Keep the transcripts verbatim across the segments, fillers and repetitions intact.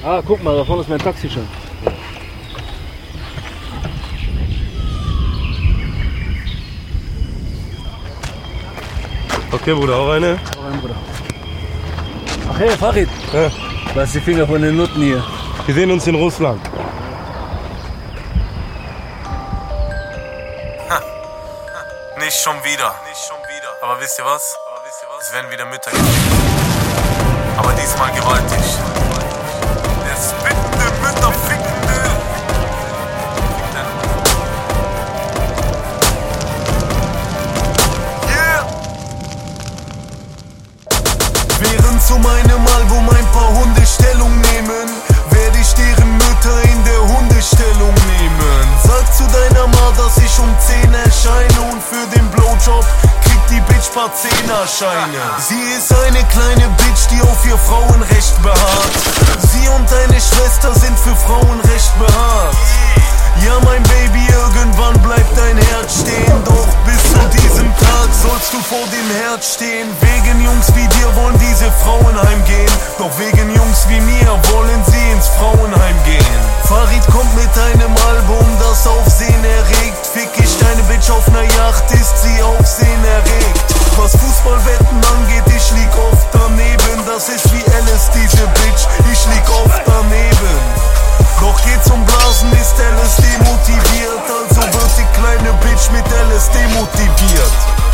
Ah, guck mal, da vorne ist mein Taxi schon. Okay, Bruder, auch eine? Auch ein, Bruder. Ach hey, Farid. Ja. Lass die Finger von den Nutten hier. Wir sehen uns in Russland. Ha. Nicht schon wieder. Nicht schon wieder. Aber wisst ihr was? Aber wisst ihr was? Es werden wieder Mütter gefickt. Aber diesmal gewaltig. Der spittende Mütterfickende. Yeah! Während zu meinem Album ein paar Hunde Stellung nehmen, werde ich deren Mütter in der Hundestellung nehmen. Sag zu deiner Ma, dass ich um zehn erscheine und für den Blowjob kriegt die Bitch paar Zehnerscheine. Sie ist eine kleine Bitch, die auf ihr Frauenrecht beharrt. Sie und deine Schwester sind für Frauenrecht beharrt. Ja, mein Baby, irgendwann bleibt dein Herz stehen. Doch bis zu diesem Tag sollst du vor dem Herd stehen. Wegen Jungs wie dir wollen diese Frauen heimgehen. Doch wegen Jungs wie mir wollen sie ins Frauenheim gehen. Farid kommt mit einem Album, das Aufsehen erregt. Fick ich deine Bitch auf ner Yacht, ist sie Aufsehen erregt. Was Fußballwetten angeht, ich lieg oft daneben. Das ist wie Alice, diese Bitch, ich lieg oft daneben. Doch geht's um Blasen, ist L S D motiviert. Also wird die kleine Bitch mit L S D motiviert.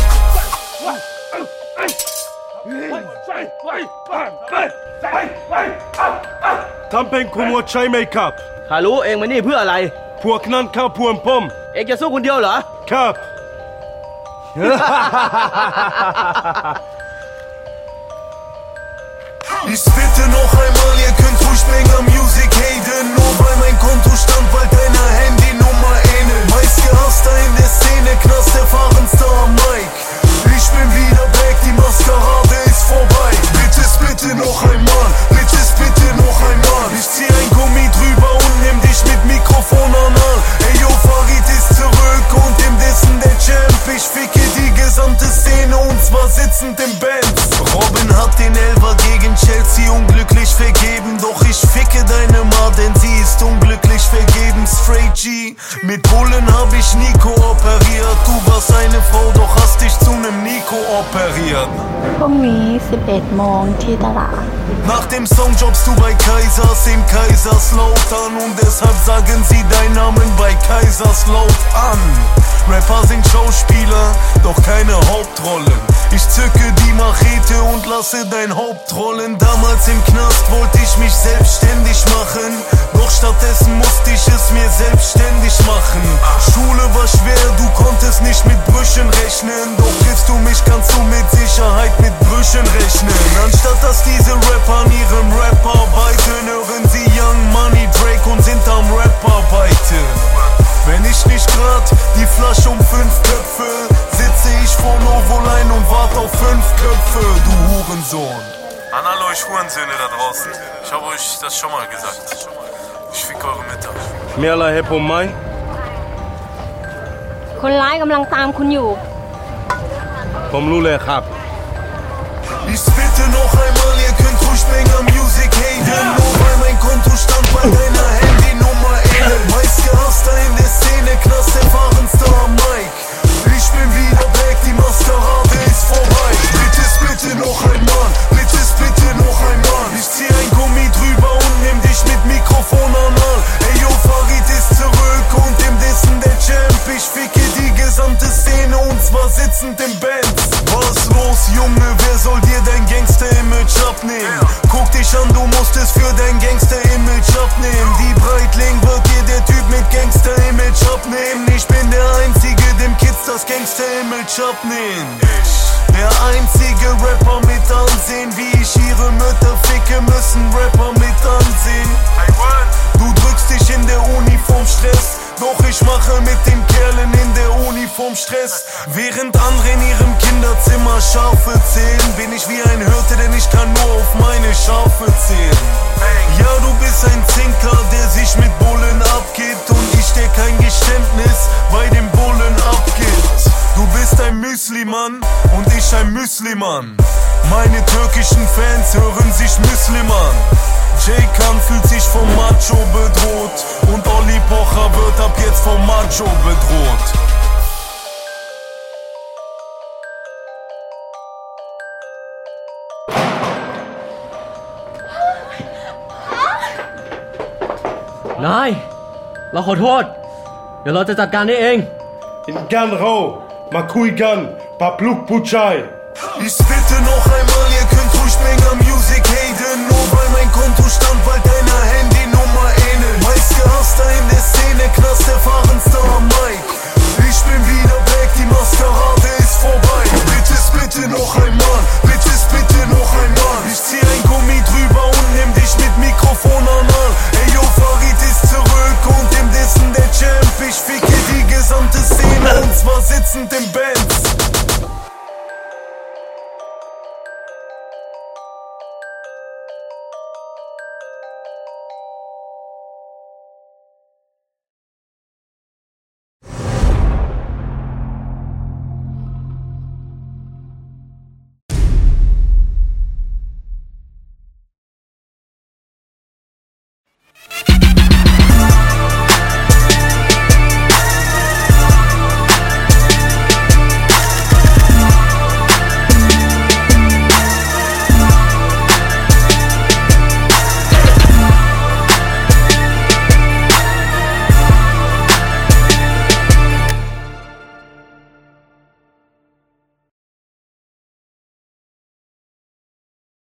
Tampen Kumo Chai Make-up ฮัลโหลเองมานี่เพื่ออะไรพวกนั้นข้าพวงผมเองจะสู้คนเดียวเหรอครับ Ich bitte noch einmal, ihr könnt ruhig Banger Music haten. Nur weil mein Kontostand bald deiner Handynummer ähnelt. Meist gehasster in der Szene, Knast erfahrenster Mike. Ich bin wieder back, die Maskerade ist vorbei. Bitte, bitte noch einmal, bitte, bitte noch einmal. Ich zieh ein Gummi drüber und nimm dich mit Mikrofon anal. Ey yo, Farid ist zurück und im Dissen der Champ. Ich ficke die gesamte Szene und zwar sitzend im Benz. Robin hat den Elfer gegen Chelsea unglücklich vergeben. Doch ich ficke deine Ma, denn sie ist unglücklich vergeben. Straight G, mit Bullen hab ich nie kooperiert. Du warst eine Frau, doch hast dich zu nem Nico operiert. พรุ่งนี้ สิบเอ็ด โมงที่ตลาด Nach dem Song jobbst du bei Kaisers im Kaiserslautern. Und deshalb sagen sie deinen Namen bei Kaiserslautern. Rapper sind Schauspieler, doch keine Hauptrollen. Ich zücke die Machete und lasse dein Haupt rollen. Damals im Knast wollte ich mich selbstständig machen. Doch stattdessen musste ich es mir selbstständig machen. Schule war schwer, du konntest nicht mit Brüchen rechnen. Doch triffst du mich, kannst du mit Sicherheit mit Brüchen rechnen. Anstatt dass diese Rapper an ihrem Rap arbeiten, hören sie Young Money, Drake und sind am Rap arbeiten. Wenn ich nicht grad die Flasche um fünf Köpfe, sitze ich vor Novoline und warte auf fünf Köpfe, du Hurensohn. An alle euch Hurensöhne da draußen. Ich habe euch das schon mal gesagt. Ich fick eure Mütter. Merla Hepo Mai คนร้ายกำลังตามคุณอยู่ผมรู้เลยครับ Ich bitte noch einmal, ihr könnt ruhig Banger Music haten. Nur weil mein Kontostand bei deiner Handynummer ähnelt. Meist gehasster in der Szene, Knast erfahrenster Mike. Ich bin wieder back, die Maskerade ist vorbei. Bitte, bitte noch einmal, bitte, bitte noch einmal. Ich zieh ein Gummi drüber und nimm dich mit Mikrofon anal. Ey yo, Farid ist zurück und im Dissen der Champ. Ich ficke die gesamte Szene und zwar sitzend im Benz. Was los, Junge, wer soll dir dein Gangster-Image abnehmen? Guck dich an, du musst es für dein Gangster-Image abnehmen. Die Breitling wird dir der Typ mit Gangster-Image abnehmen. Ich bin der Einzige, dem Kids das Gangster-Image abnehmen. Der einzige Rapper mit Ansehen, wie ich ihre Mütter ficke, müssen Rapper mit ansehen. Du drückst dich in der Uniform Stress, doch ich mache mit den Kerlen in der Uniform Stress. Während andere in ihrem Kinderzimmer Schafe zählen, bin ich wie ein Hirte, denn ich kann nur auf meine Schafe zählen. Ja, du bist ein Zinker, der sich mit Bullen abgibt und ich, der kein Geständnis bei dem Bullen abgibt. Du bist ein Müslimann und ich ein Müslimann. Meine türkischen Fans hören sich Müslim an. Jay Khan fühlt sich vom Macho bedroht und Olli Pocher wird ab jetzt vom Macho bedroht. Nai, เราขอโทษ เดี๋ยวเราจะจัดการได้เอง In Gan Rau, Makui Gan, Papluk Puchai. Ich spitte noch einmal, ihr könnt ruhig Banger Music haten, nur weil mein Konto stand bald deiner Handy.